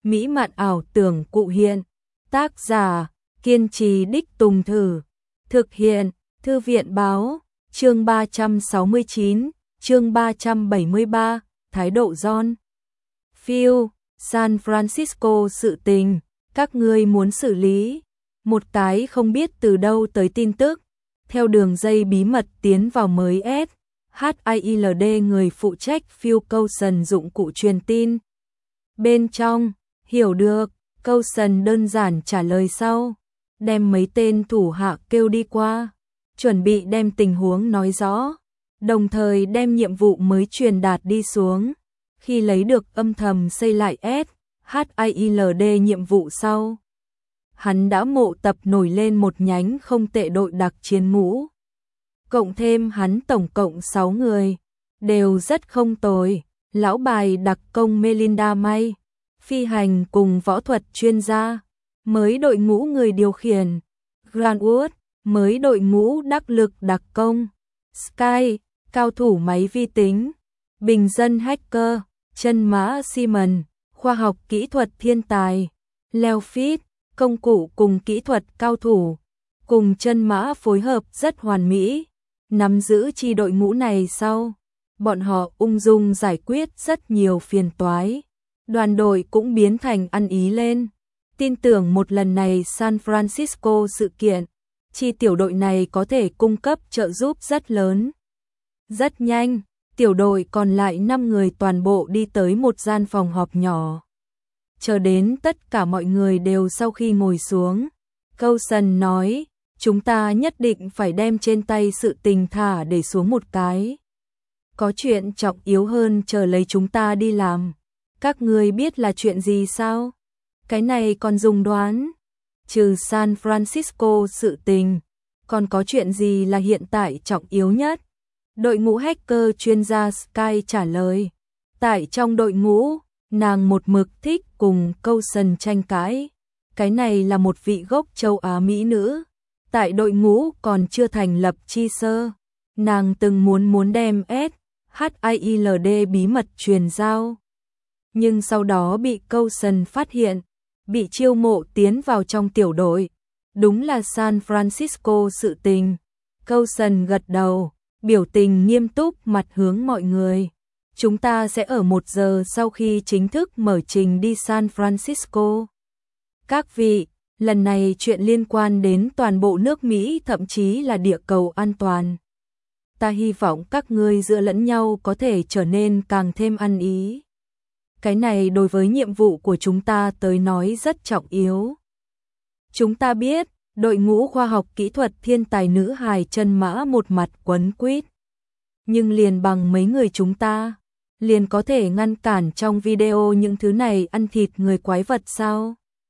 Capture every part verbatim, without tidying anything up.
mỹ mạn ảo tưởng cụ hiện. Tác giả, kiên trì đích tùng thử. Thực hiện, Thư viện báo, chương ba trăm sáu mươi chín, chương ba trăm bảy mươi ba, thái độ John. Phil, San Francisco sự tình, các ngươi muốn xử lý. Một cái không biết từ đâu tới tin tức, theo đường dây bí mật tiến vào mới S. hát i lờ đê người phụ trách Phil Coulson dụng cụ truyền tin. Bên trong, hiểu được, Coulson đơn giản trả lời sau, đem mấy tên thủ hạ kêu đi qua, chuẩn bị đem tình huống nói rõ, đồng thời đem nhiệm vụ mới truyền đạt đi xuống. Khi lấy được âm thầm xây lại S. hát i lờ đê nhiệm vụ sau, hắn đã mộ tập nổi lên một nhánh không tệ đội đặc chiến ngũ. Cộng thêm hắn tổng cộng sáu người, đều rất không tồi. Lão bài đặc công Melinda May, phi hành cùng võ thuật chuyên gia, mới đội ngũ người điều khiển. Grant Wood, mới đội ngũ đắc lực đặc công. Sky, cao thủ máy vi tính. Bình dân hacker, chân mã Simon, khoa học kỹ thuật thiên tài. Leo Fit, công cụ cùng kỹ thuật cao thủ, cùng chân mã phối hợp rất hoàn mỹ. Nắm giữ chi đội ngũ này sau, bọn họ ung dung giải quyết rất nhiều phiền toái. Đoàn đội cũng biến thành ăn ý lên. Tin tưởng một lần này San Francisco sự kiện, chi tiểu đội này có thể cung cấp trợ giúp rất lớn. Rất nhanh, tiểu đội còn lại năm người toàn bộ đi tới một gian phòng họp nhỏ. Chờ đến tất cả mọi người đều sau khi ngồi xuống, Coulson nói, chúng ta nhất định phải đem trên tay sự tình thả để xuống một cái. Có chuyện trọng yếu hơn chờ lấy chúng ta đi làm. Các ngươi biết là chuyện gì sao? Cái này còn dùng đoán. Trừ San Francisco sự tình, còn có chuyện gì là hiện tại trọng yếu nhất? Đội ngũ hacker chuyên gia Sky trả lời. Tại trong đội ngũ, nàng một mực thích cùng Coulson tranh cãi. Cái này là một vị gốc châu Á Mỹ nữ. Tại đội ngũ còn chưa thành lập chi sơ, nàng từng muốn muốn đem S. hát i lờ đê bí mật truyền giao. Nhưng sau đó bị Coulson phát hiện, bị chiêu mộ tiến vào trong tiểu đội. Đúng là San Francisco sự tình. Coulson gật đầu, biểu tình nghiêm túc mặt hướng mọi người. Chúng ta sẽ ở một giờ sau khi chính thức mở trình đi San Francisco. Các vị, lần này chuyện liên quan đến toàn bộ nước Mỹ thậm chí là địa cầu an toàn. Ta hy vọng các ngươi giữa lẫn nhau có thể trở nên càng thêm ăn ý. Cái này đối với nhiệm vụ của chúng ta tới nói rất trọng yếu. Chúng ta biết, đội ngũ khoa học kỹ thuật thiên tài nữ hài chân mã một mặt quấn quýt. Nhưng liền bằng mấy người chúng ta, liền có thể ngăn cản trong video những thứ này ăn thịt người quái vật sao?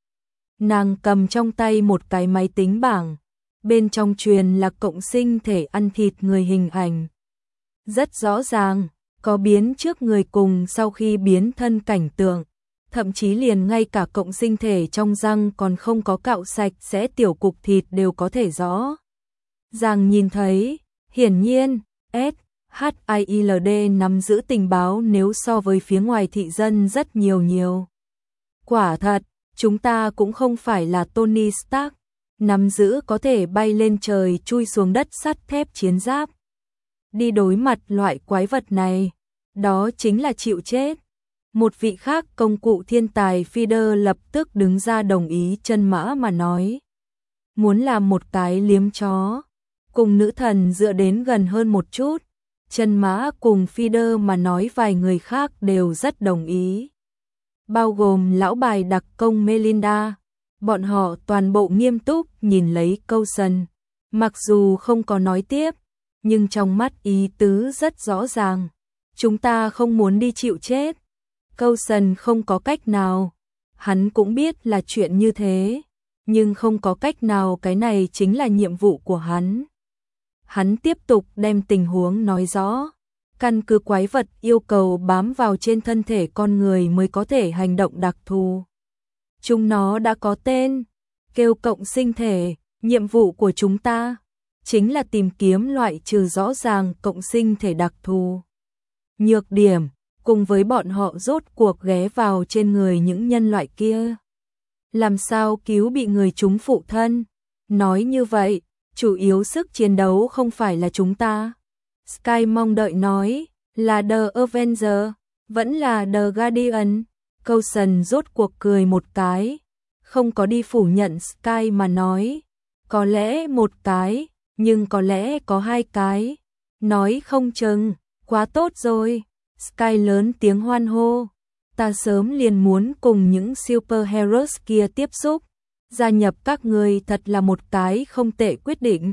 Nàng cầm trong tay một cái máy tính bảng, bên trong truyền là cộng sinh thể ăn thịt người hình ảnh. Rất rõ ràng, có biến trước người cùng sau khi biến thân cảnh tượng, thậm chí liền ngay cả cộng sinh thể trong răng còn không có cạo sạch sẽ tiểu cục thịt đều có thể rõ ràng nhìn thấy. Hiển nhiên, S. hát i lờ đê nắm giữ tình báo nếu so với phía ngoài thị dân rất nhiều nhiều. Quả thật, chúng ta cũng không phải là Tony Stark, nắm giữ có thể bay lên trời chui xuống đất sắt thép chiến giáp. Đi đối mặt loại quái vật này, đó chính là chịu chết. Một vị khác công cụ thiên tài Fider lập tức đứng ra đồng ý chân mã mà nói. Muốn làm một cái liếm chó, cùng nữ thần dựa đến gần hơn một chút. Chân mã cùng Fider mà nói vài người khác đều rất đồng ý. Bao gồm lão bài đặc công Melinda. Bọn họ toàn bộ nghiêm túc nhìn lấy Coulson. Mặc dù không có nói tiếp, nhưng trong mắt ý tứ rất rõ ràng. Chúng ta không muốn đi chịu chết. Coulson không có cách nào. Hắn cũng biết là chuyện như thế, nhưng không có cách nào, cái này chính là nhiệm vụ của hắn. Hắn tiếp tục đem tình huống nói rõ. Căn cứ quái vật yêu cầu bám vào trên thân thể con người mới có thể hành động đặc thù. Chúng nó đã có tên, kêu cộng sinh thể. Nhiệm vụ của chúng ta chính là tìm kiếm loại trừ rõ ràng cộng sinh thể đặc thù. Nhược điểm, cùng với bọn họ rốt cuộc ghé vào trên người những nhân loại kia. Làm sao cứu bị người chúng phụ thân? Nói như vậy, chủ yếu sức chiến đấu không phải là chúng ta. Sky mong đợi nói, là The Avenger, vẫn là The Guardian. Coulson rốt cuộc cười một cái, không có đi phủ nhận Sky mà nói, có lẽ một cái, nhưng có lẽ có hai cái. Nói không chừng, quá tốt rồi. Sky lớn tiếng hoan hô, ta sớm liền muốn cùng những superheroes kia tiếp xúc, gia nhập các người thật là một cái không tệ quyết định.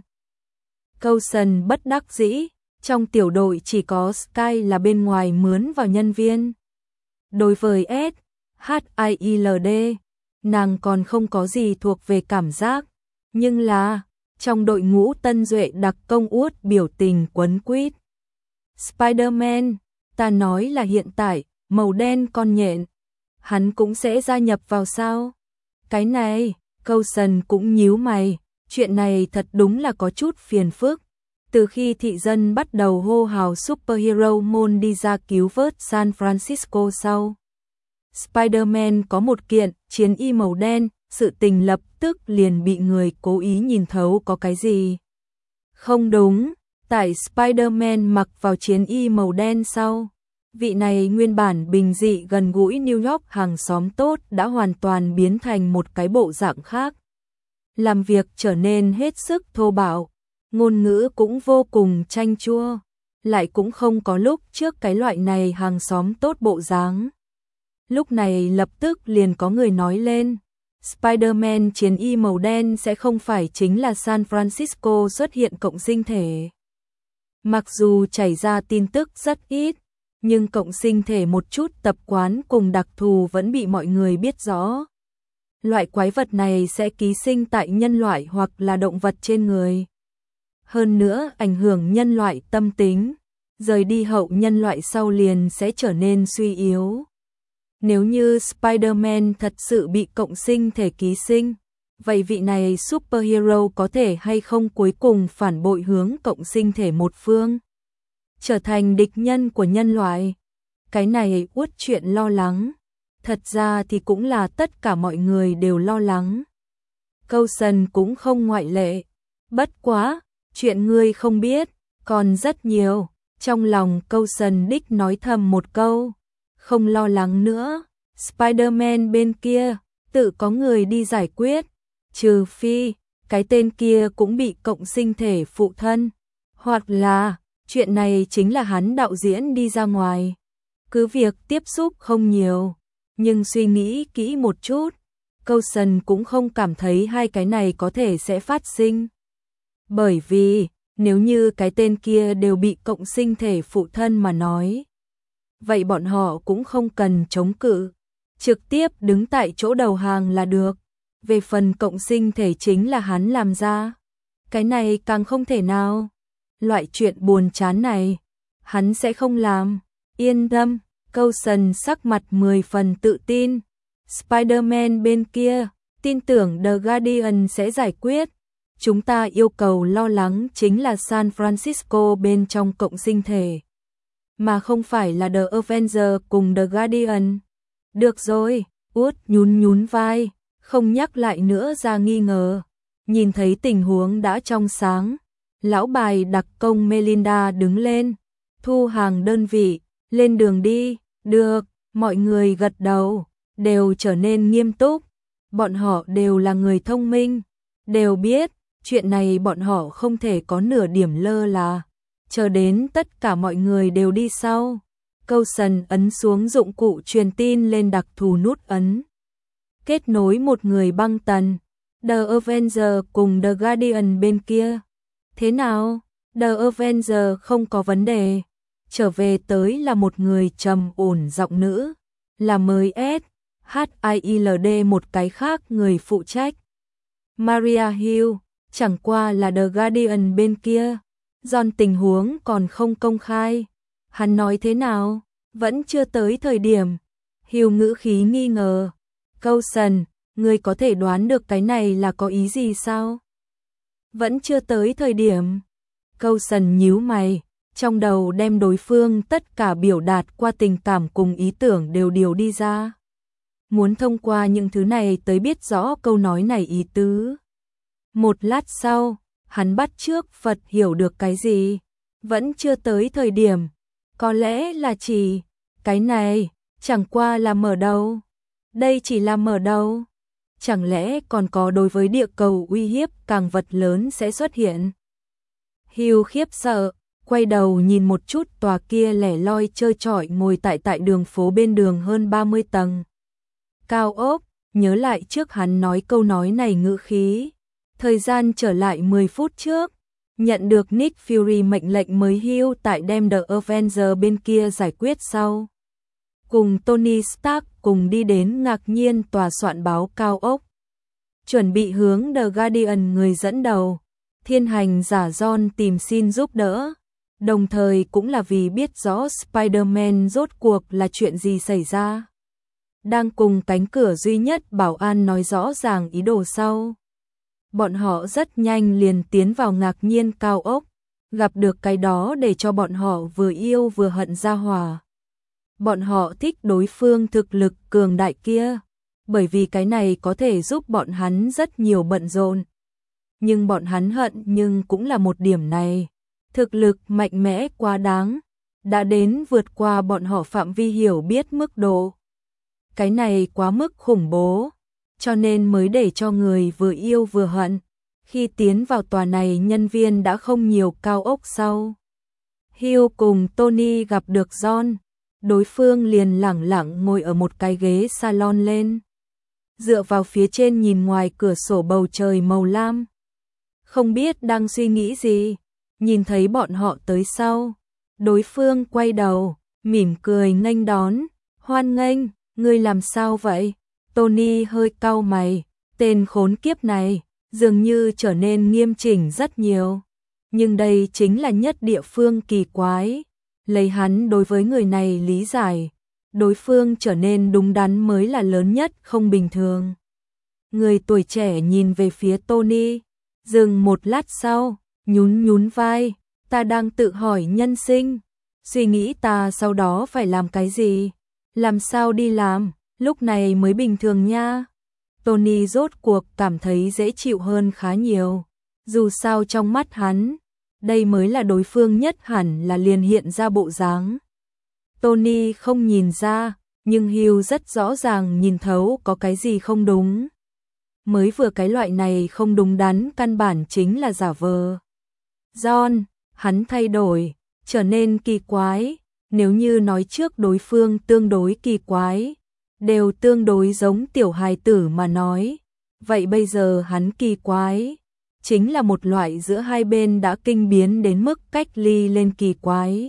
Coulson bất đắc dĩ, trong tiểu đội chỉ có Sky là bên ngoài mướn vào nhân viên. Đối với S, H I I L D, nàng còn không có gì thuộc về cảm giác, nhưng là, trong đội ngũ tân duệ đặc công uất biểu tình quấn quýt. Spider-Man, ta nói là hiện tại, màu đen con nhện, hắn cũng sẽ gia nhập vào sao? Cái này, Coulson cũng nhíu mày, chuyện này thật đúng là có chút phiền phức. Từ khi thị dân bắt đầu hô hào superhero môn đi ra cứu vớt San Francisco sau, Spider-Man có một kiện chiến y màu đen, sự tình lập tức liền bị người cố ý nhìn thấu có cái gì. Không đúng, tại Spider-Man mặc vào chiến y màu đen sau, vị này nguyên bản bình dị gần gũi New York hàng xóm tốt đã hoàn toàn biến thành một cái bộ dạng khác. Làm việc trở nên hết sức thô bạo, ngôn ngữ cũng vô cùng chanh chua, lại cũng không có lúc trước cái loại này hàng xóm tốt bộ dáng. Lúc này lập tức liền có người nói lên, Spider-Man chiến y màu đen sẽ không phải chính là San Francisco xuất hiện cộng sinh thể. Mặc dù chảy ra tin tức rất ít, nhưng cộng sinh thể một chút tập quán cùng đặc thù vẫn bị mọi người biết rõ. Loại quái vật này sẽ ký sinh tại nhân loại hoặc là động vật trên người. Hơn nữa ảnh hưởng nhân loại tâm tính, rời đi hậu nhân loại sau liền sẽ trở nên suy yếu. Nếu như Spider-Man thật sự bị cộng sinh thể ký sinh, vậy vị này superhero có thể hay không cuối cùng phản bội hướng cộng sinh thể một phương, trở thành địch nhân của nhân loại? Cái này uất chuyện lo lắng, thật ra thì cũng là tất cả mọi người đều lo lắng. Coulson cũng không ngoại lệ, bất quá, chuyện ngươi không biết, còn rất nhiều. Trong lòng Coulson đích nói thầm một câu, không lo lắng nữa, Spider-Man bên kia, tự có người đi giải quyết, trừ phi, cái tên kia cũng bị cộng sinh thể phụ thân, hoặc là, chuyện này chính là hắn đạo diễn đi ra ngoài. Cứ việc tiếp xúc không nhiều, nhưng suy nghĩ kỹ một chút, Coulson cũng không cảm thấy hai cái này có thể sẽ phát sinh. Bởi vì, nếu như cái tên kia đều bị cộng sinh thể phụ thân mà nói, vậy bọn họ cũng không cần chống cự, trực tiếp đứng tại chỗ đầu hàng là được. Về phần cộng sinh thể chính là hắn làm ra, cái này càng không thể nào. Loại chuyện buồn chán này, hắn sẽ không làm. Yên tâm, Coulson sắc mặt mười phần tự tin. Spider-Man bên kia, tin tưởng The Guardian sẽ giải quyết. Chúng ta yêu cầu lo lắng chính là San Francisco bên trong cộng sinh thể, mà không phải là The Avenger cùng The Guardian. Được rồi, Út nhún nhún vai, không nhắc lại nữa ra nghi ngờ. Nhìn thấy tình huống đã trong sáng, lão bài đặc công Melinda đứng lên, thu hàng đơn vị, lên đường đi. Được, mọi người gật đầu, đều trở nên nghiêm túc. Bọn họ đều là người thông minh, đều biết, chuyện này bọn họ không thể có nửa điểm lơ là. Chờ đến tất cả mọi người đều đi sau, Coulson ấn xuống dụng cụ truyền tin lên đặc thù nút ấn. Kết nối một người băng tần, The Avenger cùng The Guardian bên kia. Thế nào? The Avenger không có vấn đề. Trở về tới là một người trầm ổn giọng nữ, là mới S, H I I L D một cái khác người phụ trách. Maria Hill, chẳng qua là The Guardian bên kia. Giòn tình huống còn không công khai. Hắn nói thế nào? Vẫn chưa tới thời điểm. Hill ngữ khí nghi ngờ. Coulson, ngươi có thể đoán được cái này là có ý gì sao? Vẫn chưa tới thời điểm. Coulson nhíu mày, trong đầu đem đối phương tất cả biểu đạt qua tình cảm cùng ý tưởng đều điều đi ra. Muốn thông qua những thứ này tới biết rõ câu nói này ý tứ. Một lát sau, hắn bắt chước Phật hiểu được cái gì, vẫn chưa tới thời điểm, có lẽ là chỉ, cái này, chẳng qua là mở đầu. Đây chỉ là mở đầu. Chẳng lẽ còn có đối với địa cầu uy hiếp càng vật lớn sẽ xuất hiện? Hugh khiếp sợ, quay đầu nhìn một chút tòa kia lẻ loi trơ trọi ngồi tại tại đường phố bên đường hơn ba mươi tầng. Cao ốc, nhớ lại trước hắn nói câu nói này ngữ khí. Thời gian trở lại mười phút trước, nhận được Nick Fury mệnh lệnh mới Hugh tại đem The Avengers bên kia giải quyết sau. Cùng Tony Stark cùng đi đến ngạc nhiên tòa soạn báo cao ốc. Chuẩn bị hướng The Guardian người dẫn đầu, thiên hành giả John tìm xin giúp đỡ. Đồng thời cũng là vì biết rõ Spider-Man rốt cuộc là chuyện gì xảy ra. Đang cùng cánh cửa duy nhất bảo an nói rõ ràng ý đồ sau. Bọn họ rất nhanh liền tiến vào ngạc nhiên cao ốc, gặp được cái đó để cho bọn họ vừa yêu vừa hận ra hòa. Bọn họ thích đối phương thực lực cường đại kia, bởi vì cái này có thể giúp bọn hắn rất nhiều bận rộn. Nhưng bọn hắn hận nhưng cũng là một điểm này, thực lực mạnh mẽ quá đáng, đã đến vượt qua bọn họ phạm vi hiểu biết mức độ. Cái này quá mức khủng bố, cho nên mới để cho người vừa yêu vừa hận. Khi tiến vào tòa này nhân viên đã không nhiều cao ốc sau. Hugh cùng Tony gặp được John, đối phương liền lẳng lặng ngồi ở một cái ghế salon lên. Dựa vào phía trên nhìn ngoài cửa sổ bầu trời màu lam. Không biết đang suy nghĩ gì, nhìn thấy bọn họ tới sau. Đối phương quay đầu, mỉm cười nghênh đón, hoan nghênh, ngươi làm sao vậy? Tony hơi cau mày, tên khốn kiếp này, dường như trở nên nghiêm chỉnh rất nhiều. Nhưng đây chính là nhất địa phương kỳ quái. Lấy hắn đối với người này lý giải, đối phương trở nên đúng đắn mới là lớn nhất không bình thường. Người tuổi trẻ nhìn về phía Tony, dừng một lát sau, nhún nhún vai, ta đang tự hỏi nhân sinh, suy nghĩ ta sau đó phải làm cái gì, làm sao đi làm, lúc này mới bình thường nha. Tony rốt cuộc cảm thấy dễ chịu hơn khá nhiều, dù sao trong mắt hắn, đây mới là đối phương nhất hẳn là liền hiện ra bộ dáng. Tony không nhìn ra, nhưng Hugh rất rõ ràng nhìn thấu có cái gì không đúng. Mới vừa cái loại này không đúng đắn căn bản chính là giả vờ. John, hắn thay đổi, trở nên kỳ quái, nếu như nói trước đối phương tương đối kỳ quái, đều tương đối giống tiểu hài tử mà nói, vậy bây giờ hắn kỳ quái, chính là một loại giữa hai bên đã kinh biến đến mức cách ly lên kỳ quái.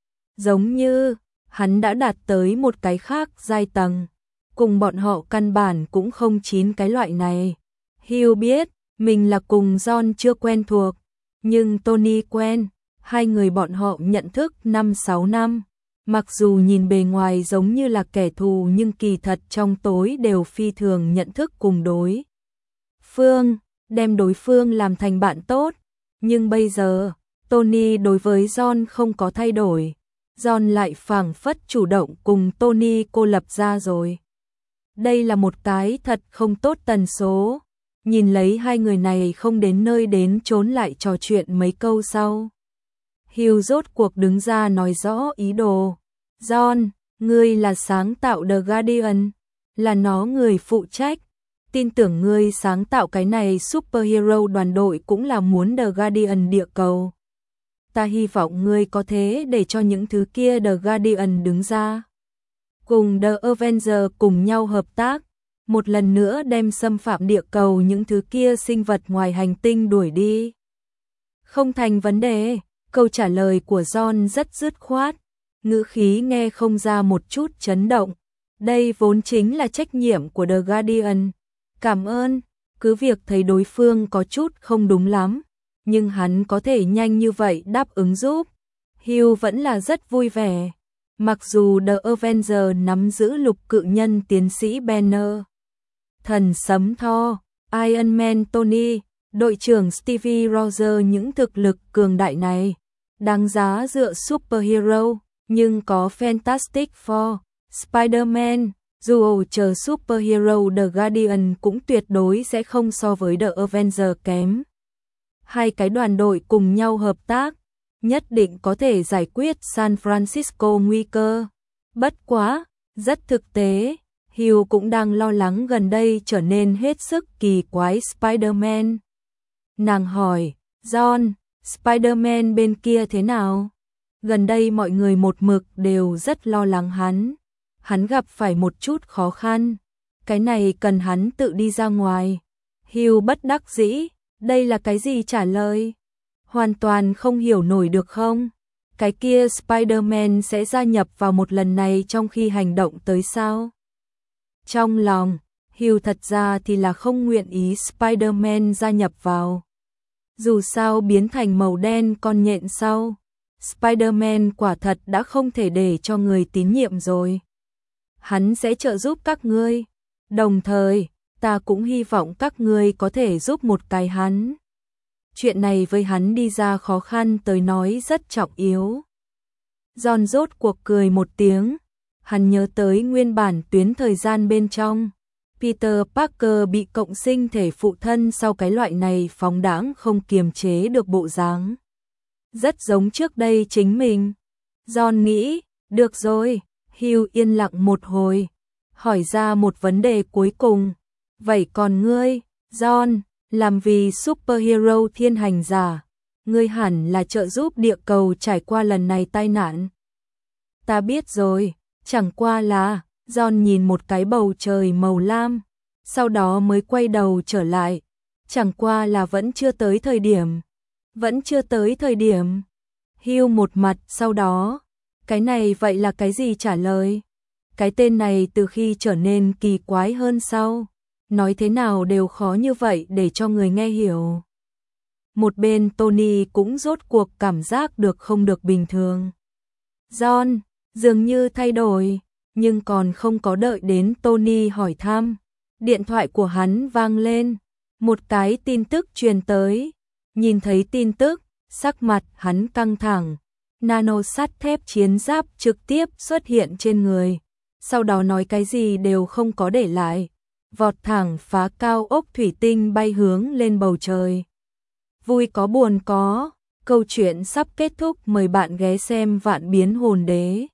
Giống như, hắn đã đạt tới một cái khác giai tầng, cùng bọn họ căn bản cũng không chín cái loại này. Hugh biết, mình là cùng John chưa quen thuộc, nhưng Tony quen, hai người bọn họ nhận thức năm sáu năm. Mặc dù nhìn bề ngoài giống như là kẻ thù nhưng kỳ thật trong tối đều phi thường nhận thức cùng đối phương, đem đối phương làm thành bạn tốt. Nhưng bây giờ, Tony đối với John không có thay đổi. John lại phảng phất chủ động cùng Tony cô lập ra rồi. Đây là một cái thật không tốt tần số. Nhìn lấy hai người này không đến nơi đến chốn lại trò chuyện mấy câu sau. Hugh rốt cuộc đứng ra nói rõ ý đồ. John, ngươi là sáng tạo The Guardian, là nó người phụ trách. Tin tưởng ngươi sáng tạo cái này superhero đoàn đội cũng là muốn The Guardian địa cầu. Ta hy vọng ngươi có thế để cho những thứ kia The Guardian đứng ra. Cùng The Avengers cùng nhau hợp tác, một lần nữa đem xâm phạm địa cầu những thứ kia sinh vật ngoài hành tinh đuổi đi. Không thành vấn đề, câu trả lời của John rất dứt khoát, ngữ khí nghe không ra một chút chấn động. Đây vốn chính là trách nhiệm của The Guardian. Cảm ơn, cứ việc thấy đối phương có chút không đúng lắm, nhưng hắn có thể nhanh như vậy đáp ứng giúp. Hugh vẫn là rất vui vẻ. Mặc dù The Avengers nắm giữ lục cự nhân tiến sĩ Banner, thần sấm Thor, Iron Man Tony, đội trưởng Stevie Rogers những thực lực cường đại này, đáng giá dựa superhero, nhưng có Fantastic Four, Spider-Man, dù chờ superhero The Guardian cũng tuyệt đối sẽ không so với The Avengers kém. Hai cái đoàn đội cùng nhau hợp tác, nhất định có thể giải quyết San Francisco nguy cơ. Bất quá, rất thực tế, Hugh cũng đang lo lắng gần đây trở nên hết sức kỳ quái Spider-Man. Nàng hỏi, John, Spider-Man bên kia thế nào? Gần đây mọi người một mực đều rất lo lắng hắn. Hắn gặp phải một chút khó khăn. Cái này cần hắn tự đi ra ngoài. Hugh bất đắc dĩ, đây là cái gì trả lời? Hoàn toàn không hiểu nổi được không? Cái kia Spider-Man sẽ gia nhập vào một lần này trong khi hành động tới sao? Trong lòng, Hugh thật ra thì là không nguyện ý Spider-Man gia nhập vào. Dù sao biến thành màu đen con nhện sau, Spider-Man quả thật đã không thể để cho người tín nhiệm rồi. Hắn sẽ trợ giúp các ngươi, đồng thời, ta cũng hy vọng các ngươi có thể giúp một cái hắn. Chuyện này với hắn đi ra khó khăn tới nói rất trọng yếu. John rốt cuộc cười một tiếng, hắn nhớ tới nguyên bản tuyến thời gian bên trong. Peter Parker bị cộng sinh thể phụ thân sau cái loại này phóng đãng không kiềm chế được bộ dáng. Rất giống trước đây chính mình. John nghĩ, được rồi, Hugh yên lặng một hồi, hỏi ra một vấn đề cuối cùng. Vậy còn ngươi, John, làm vì superhero thiên hành giả, ngươi hẳn là trợ giúp địa cầu trải qua lần này tai nạn. Ta biết rồi, chẳng qua là, John nhìn một cái bầu trời màu lam, sau đó mới quay đầu trở lại. Chẳng qua là vẫn chưa tới thời điểm. Vẫn chưa tới thời điểm. Hugh một mặt sau đó. Cái này vậy là cái gì trả lời? Cái tên này từ khi trở nên kỳ quái hơn sau. Nói thế nào đều khó như vậy để cho người nghe hiểu. Một bên Tony cũng rốt cuộc cảm giác được không được bình thường. John, dường như thay đổi, nhưng còn không có đợi đến Tony hỏi thăm. Điện thoại của hắn vang lên, một cái tin tức truyền tới. Nhìn thấy tin tức, sắc mặt hắn căng thẳng. Nano sắt thép chiến giáp trực tiếp xuất hiện trên người. Sau đó nói cái gì đều không có để lại. Vọt thẳng phá cao ốc thủy tinh bay hướng lên bầu trời. Vui có buồn có, câu chuyện sắp kết thúc, mời bạn ghé xem Vạn Biến Hồn Đế.